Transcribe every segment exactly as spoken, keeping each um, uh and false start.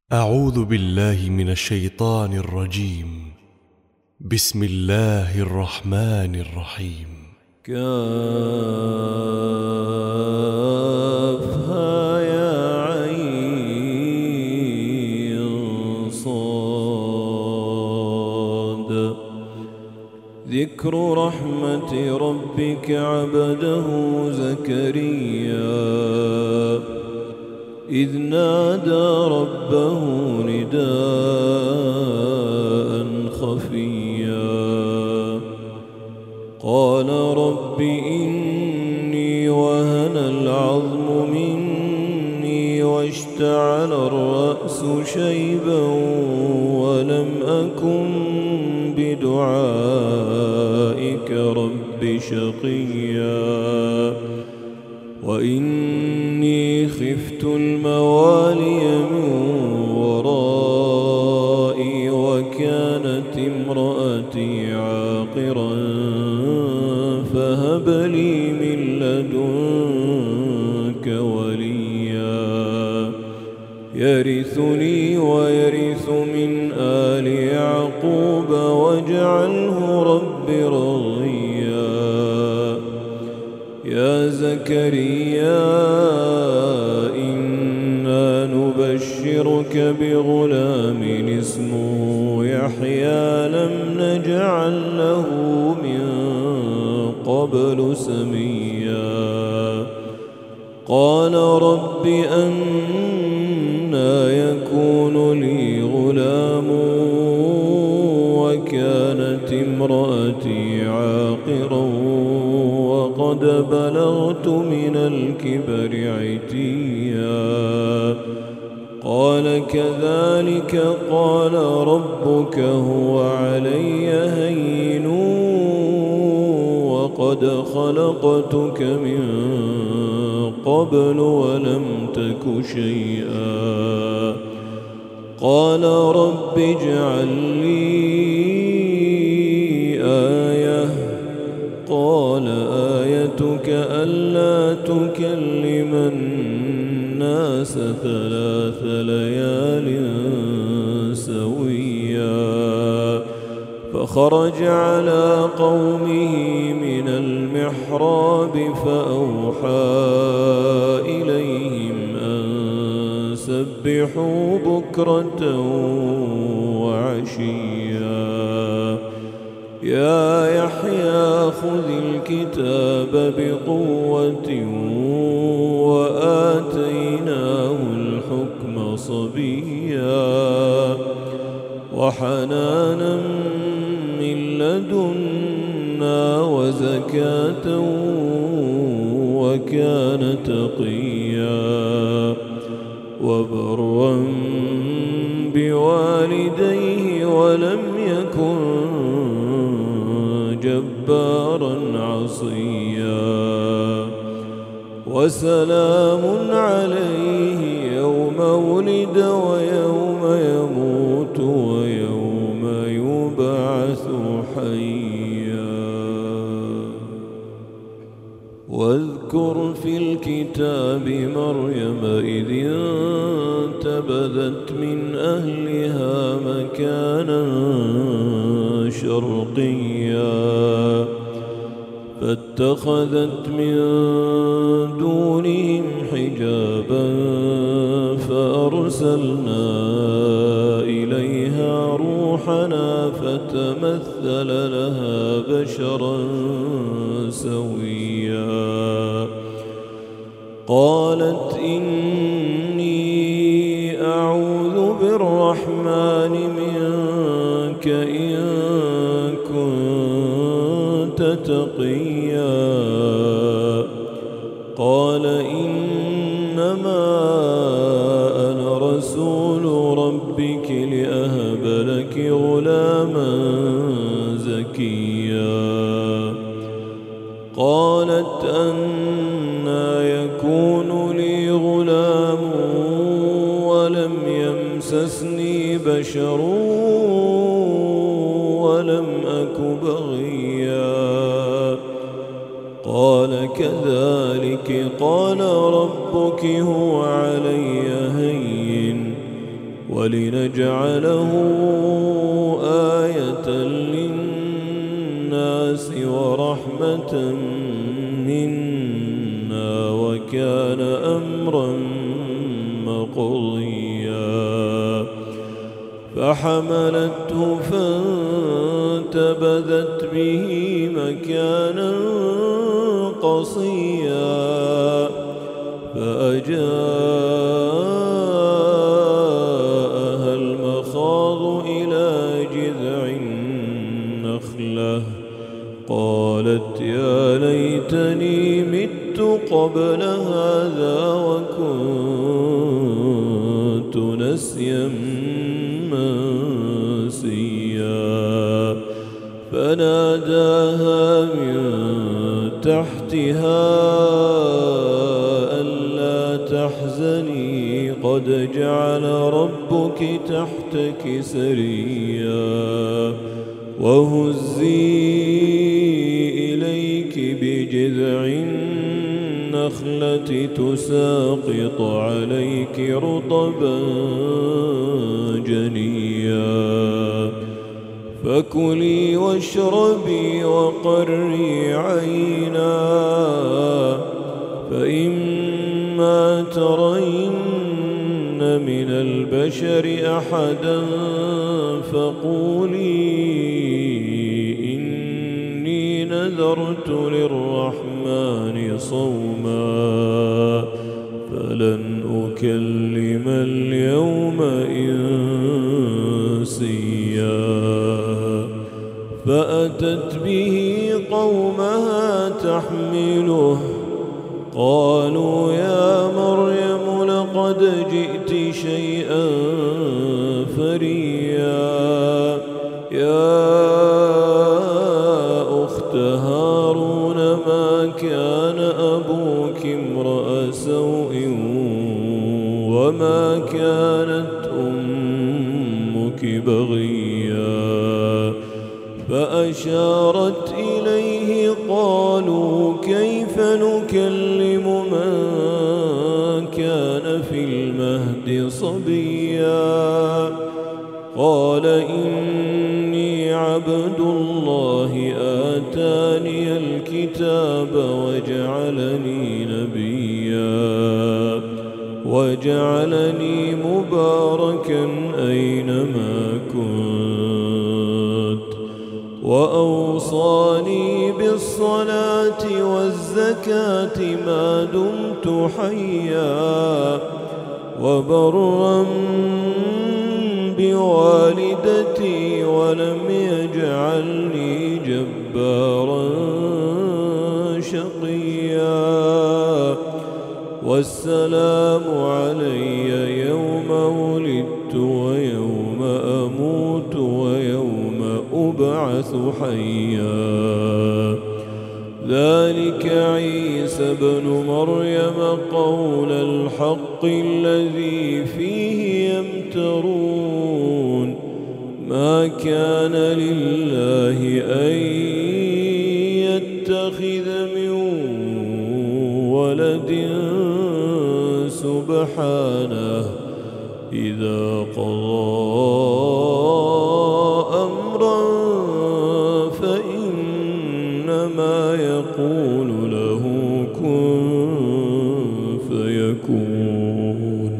أعوذ بالله من الشيطان الرجيم. بسم الله الرحمن الرحيم. كافها يا عين صاد. ذكر رحمة ربك عبده زكريا إذ نادى ربه نداء خفيا قال رب إني وهن العظم مني واشتعل الرأس شيبا ولم أكن بدعائك رب شقيا وإني خفت الموالي من ورائي وكانت امرأتي عاقرا فهب لي من لدنك وليا يرثني ويرث من آل يعقوب واجعله رب رضيا. يا زكريا إنا نبشرك بغلام اسمه يحيى لم نجعل له من قبل سميا قال رب أنى يكون لي غلام وكانت امرأتي عاقرا وقد بلغت من الكبر عتيا قال كذلك قال ربك هو علي هين وقد خلقتك من قبل ولم تك شيئا قال رب اجعل لي آية قال آيتك ألا تكلم الناس ثلاث ليال سويا فخرج على قومه من المحراب فأوحى إليهم أن سبحوا بكرة وعشيا. يا يحيى خذ الكتاب بقوة وآتيناه الحكم صبيا وحنانا من لدنا وزكاة وكان تقيا وبرا بوالديه ولم يكن جبارا عصيا وسلام عليه يوم ولد ويوم يموت ويوم يبعث حيا. واذكر في الكتاب مريم إذ انتبذت من أهلها مكانا شرقيا فاتخذت من دونهم حجابا فأرسلنا إليها روحنا فتمثل لها بشرا سويا قالت إني أعوذ بالرحمن منك إن كنت تقيا قال إنما أنا رسول ربك لأهب لك غلاما زكيا قالت أنى يكون لي غلام ولم يمسسني بشر ولم أك بغيا قال كذلك قال ربك هو علي هين ولنجعله آية للناس ورحمة منا وكان أمرا مقضيا فحملته فانتبذت به مكانا قصيا فأجاءها المخاض إلى جذع النخلة قالت يا ليتني مت قبل هذا وكنت نسيا منسيا فناداها من تحتها ألا تحزني قد جعل ربك تحتك سريا وهزي إليك بجذع النخلة تساقط عليك رطبا جنيا فكلي واشربي وقري عينا فإما ترين من البشر أحدا فقولي إني نذرت للرحمن صوما فلن أكلم اليوم إنسيا فأتت به قومها تحمله قالوا يا مريم لقد جئت شيئا فريا يا أخت هارون ما كان أبوك امرأ سوء وما كانت أمك بغيا فأشارت إليه قالوا كيف نكلم من كان في المهد صبيا قال إني عبد الله آتاني الكتاب وجعلني نبيا وجعلني مباركا أينما كنت وأوصاني بالصلاة والزكاة ما دمت حيا وبرا بوالدتي ولم يجعلني جبارا شقيا والسلام علي يوم ولدت ويوم أموت ويوم أبعث حيا ذلك عيسى ابن مريم قول الحق الذي فيه يمترون ما كان لله أن يتخذ من ولد سبحانه إذا قضى أمرا فإنما يقول له كن فيكون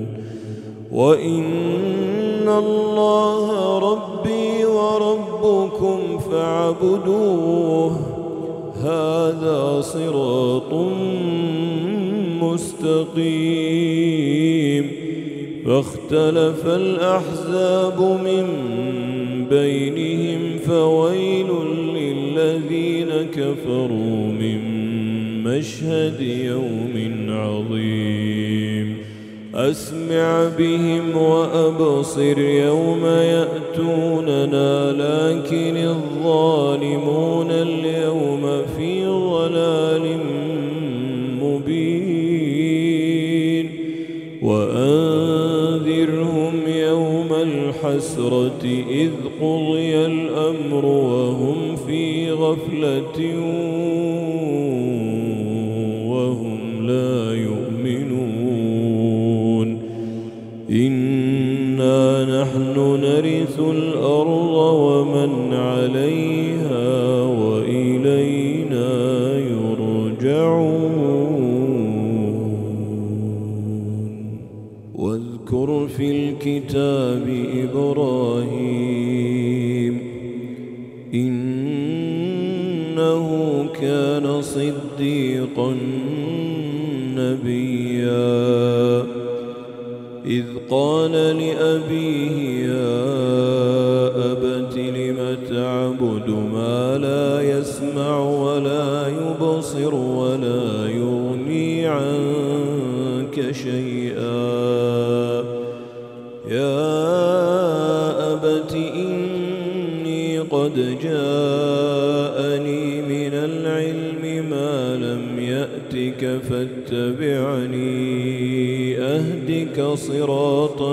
وإن الله ربي وربكم فاعبدوه هذا صراط مستقيم فاختلف الأحزاب من بينهم فويل للذين كفروا من مشهد يوم عظيم أسمع بهم وأبصر يوم يأتوننا لكن الظالمون اليوم في ضلال مبين وأنذرهم يوم الحسرة إذ قضي الأمر وهم في غفلة وهم لا يؤمنون إنا نحن نرث الأرض ومن عليها وإلينا يرجعون. واذكر في الكتاب إبراهيم إنه كان صديقا نبيا إذ قال لأبيه يا أبت لم تعبد ما لا يسمع ولا يبصر ولا يغني عنك شيئا يا أبت إني قد جاءني من العلم ما لم يأتك فاتبعني أهدك صراطا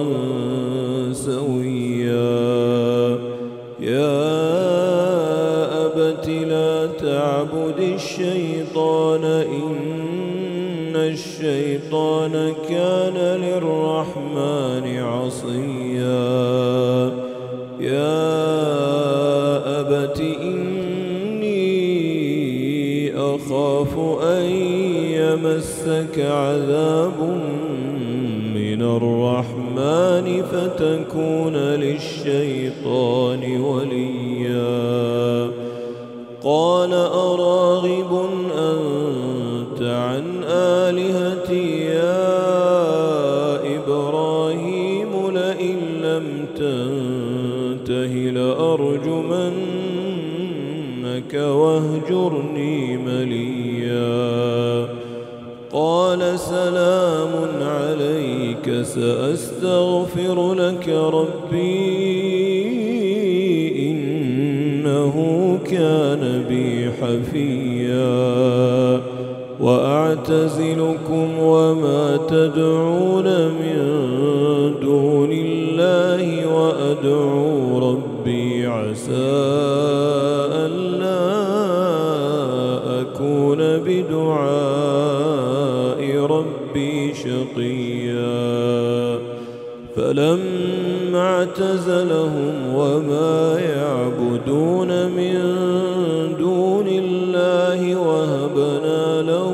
سويا يا أبت لا تعبد الشيطان إن الشيطان كان للرحمن عصيا يا أبت إني أخاف أن يمسك عذاب من الرحمن فتكون للشيطان وليا قال أراغب أنت عن آلهتي يا إبراهيم لئن لم تنته لأرجمنك واهجرني مليا قال سلام عليك سأستغفر لك ربي إنه كان بي حفيا وأعتزلكم وما تدعون من دون الله وأدعو ربي عسى ألا أكون بدعاء ربي شقيا فلما اعتزلهم وما يعبدون من دون الله وهبنا له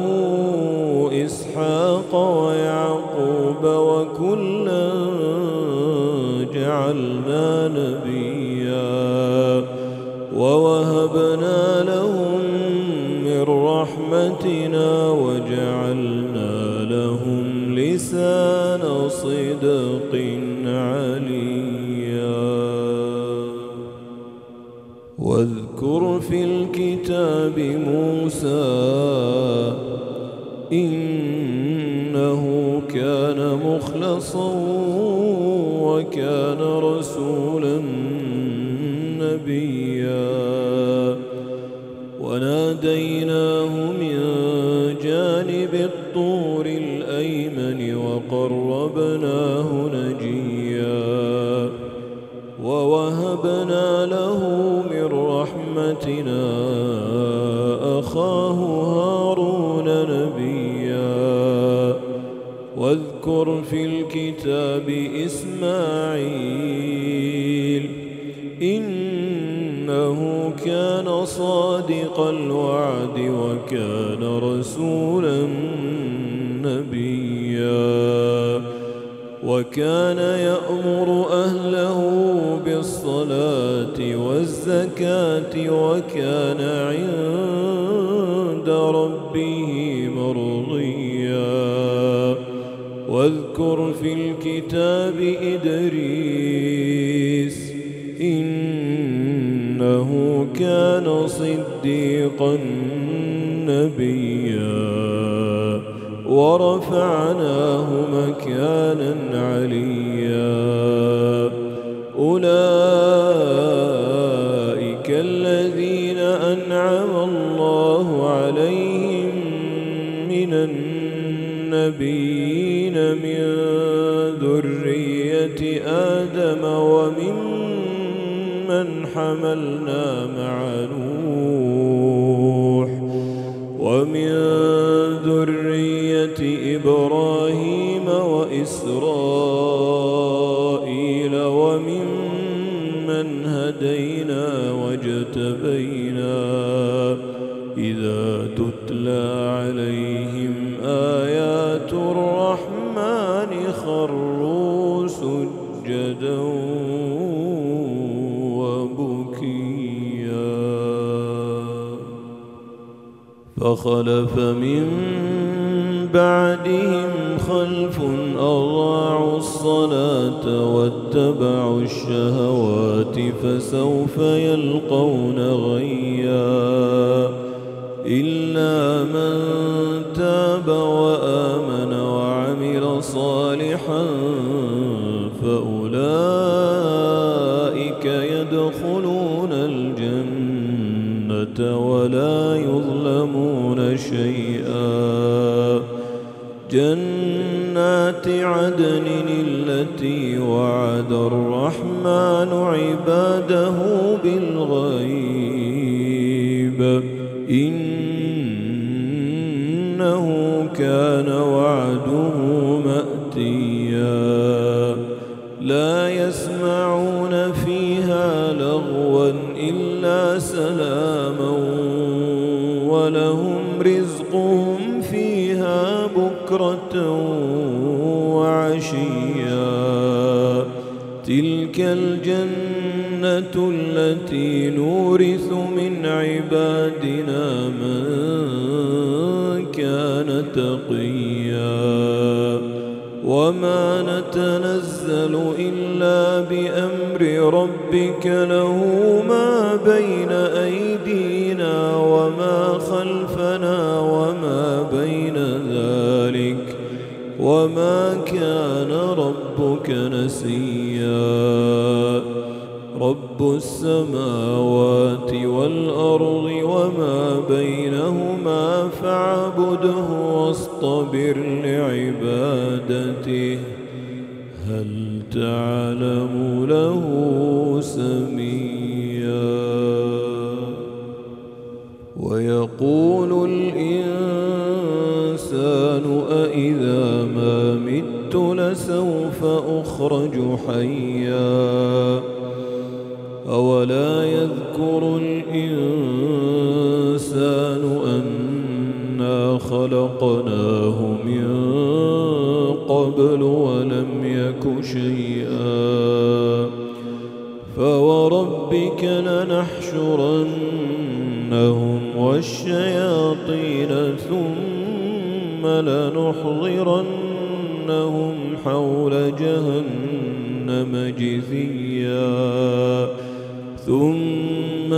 إسحاق ويعقوب وكلا جعلنا نبيا ووهبنا لهم من رحمتنا وجعلنا لهم لسان صدق عليا واذكر في الكتاب موسى إنه كان مخلصا وكان رسولا نبيا وناديناه من جانب الطور الأيمن وقربناه نجيا ووهبنا له من رحمتنا أخاه هارون نبيا واذكر في الكتاب إسماعيل إنه كان صادق الوعد وكان رسولا نبيا وكان يأمر أهله بالصلاة والزكاة وكان عند ربه مرضيا واذكر في الكتاب إدريس إنه كان صديقا نبيا ورفعناه مكانا عليا أولئك الذين أنعم الله عليهم من النبيين من ذرية آدم وممن حملنا مع نوح ومن ذرية إبراهيم وإسرائيل وممن هدينا واجتبينا إذا تتلى عليهم آيات الرحمن خروا سجدا وبكيا فخلف من بعدهم خلف أضاعوا الصلاة واتبعوا الشهوات فسوف يلقون غيا إلا من تاب وآمن وعمل صالحا فأولئك يدخلون الجنة ولا يظلمون شيئا جنات عدن التي وعد الرحمن عباده بالغيب إنه كان وعده مأتيا لا يسمعون فيها لغوا إلا سلاما ولهم رزقهم فيها بكرة وعشيا تلك الجنة التي نورث من عبادنا من كان تقيا وما نتنزل إلا بأمر ربك له ما بين أيدينا وما خلفنا وما بين ذلك وما كان ربك نسيا رب السماوات والأرض وما بينهما فاعبده واصطبر لعبادته هل تعلم له سميا ويقول الإنسان أإذا ما مت لسوف أخرج حيا أولا يذكر الإنسان أنا خلقناه من قبل ولم يك شيئا فوربك لنحشرنهم والشياطين ثم لنحضرنهم حول جهنم جثيا ثم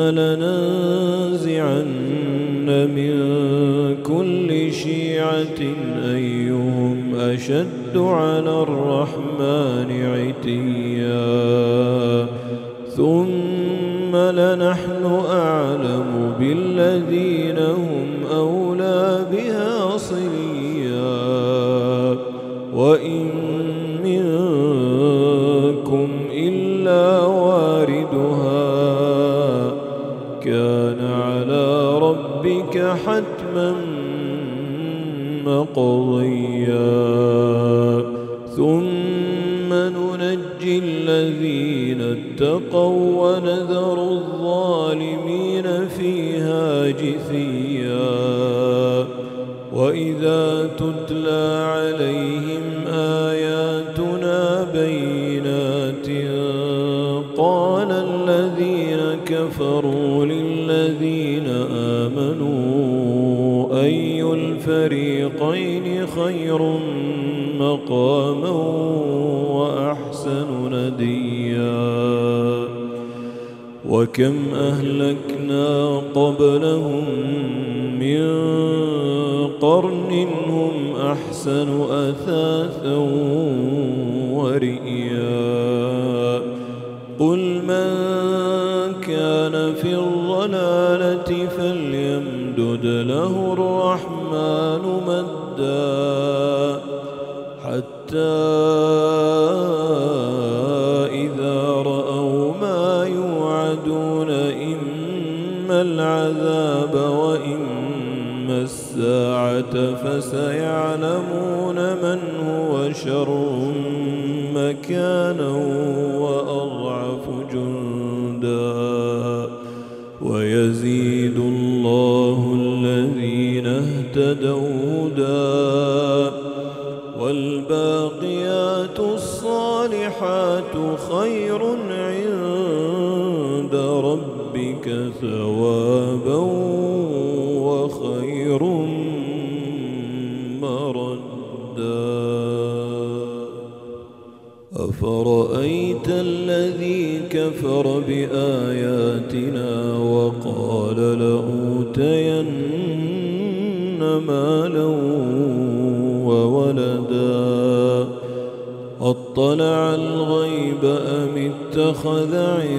لننزعن من كل شيعة أيهم أشد على الرحمن عتيا ثم لنحن أعلم بالذين هم أولى بها صليا وإن منكم إلا واردها كان على ربك حتما مقضيا ثم ننجي الذين اتقوا ونذر الظالمين فيها جثيا وإذا تتلى عليهم آياتنا بينات قال الذين كفروا للذين آمنوا أي الفريقين خير مقاما وأحسن نديا وكم أهلكنا قبلهم من قرن هم أحسن أثاثا ورئيا قل من كان في الضلالة فليمدد له الرحمن مدا حتى إذا رأوا ما يوعدون إما العذاب وإما الساعة فسيعلمون من هو شر مكانا وأضل ويزيد الله الذين اهتدوا هدى والباقيات الصالحات خير عند ربك ثوابا وخير مردا. أفرأيت الذي كفر بآياتنا وقال لأوتين مالا وولدا أطلع الغيب أم اتخذ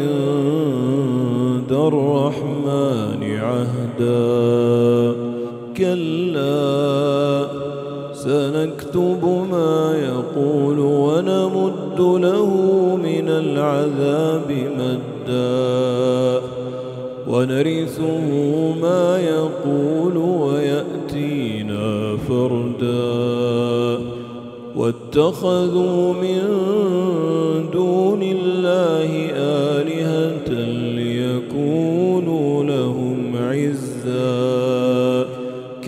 عند الرحمن عهدا كلا سنكتب ما يقول ونمد له من العذاب مدا ونرثه ما يقول ويأتينا فردا واتخذوا من دون الله آلهة ليكونوا لهم عزا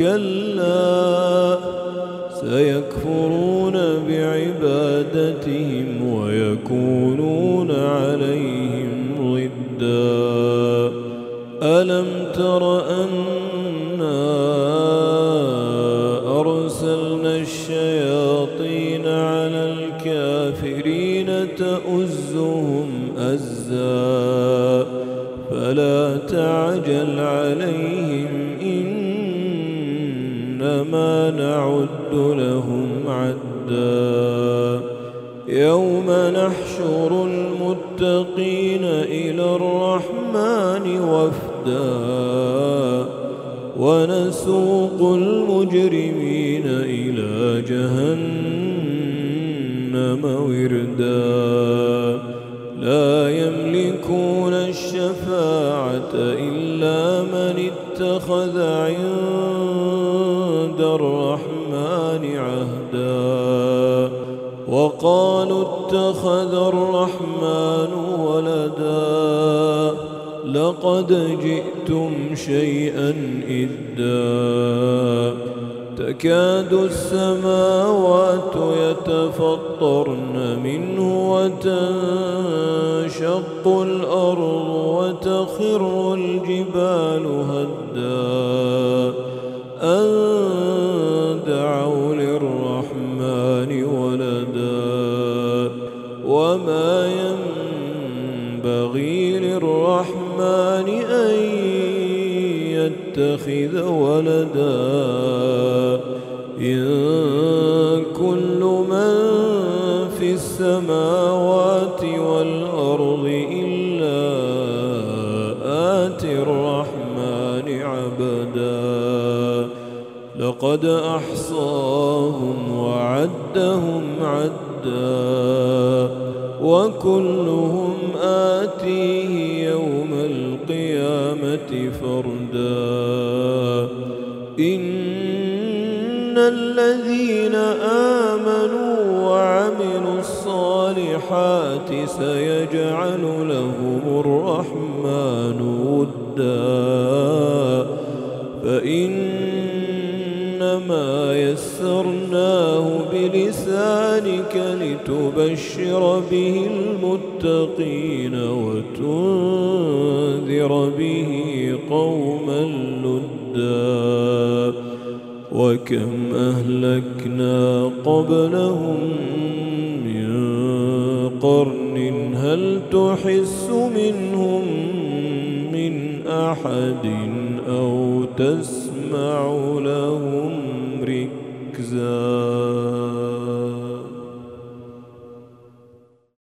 كلا سيكفرون بعبادتهم ويكونون عليهم ضدا ألم تر أنا أرسلنا الشياطين على الكافرين تؤزهم أزا فلا تعجل عليهم إنما نعد لهم عدا يوم نحشر المتقين إلى الرحمن وفدا ونسوق المجرمين إلى جهنم وردا لا يملكون الشفاعة إلا من اتخذ عند الرحمن عهدا وقالوا اتخذ الرحمن ولدا لقد جئتم شيئا إدا تكاد السماوات يتفطرن منه وتنشق الأرض وتخر الجبال هدا أن دعوا للرحمن ولدا وما ينبغي للرحمن أن يتخذ ولدا إن كل من في السماوات والأرض إلا آتي الرحمن عبدا لقد أحصاهم وعدهم عدا وكلهم آتيه يوم القيامة فردا إن الذين آمنوا وعملوا الصالحات سيجعل لهم الرحمن ودا فإنما يسرناه بلسانك لتبشر به المتقين وتنذر به قوما لدا وكم أهلكنا قبلهم من قرن هل تحس منهم من أحد أو تسمع لهم ركزا.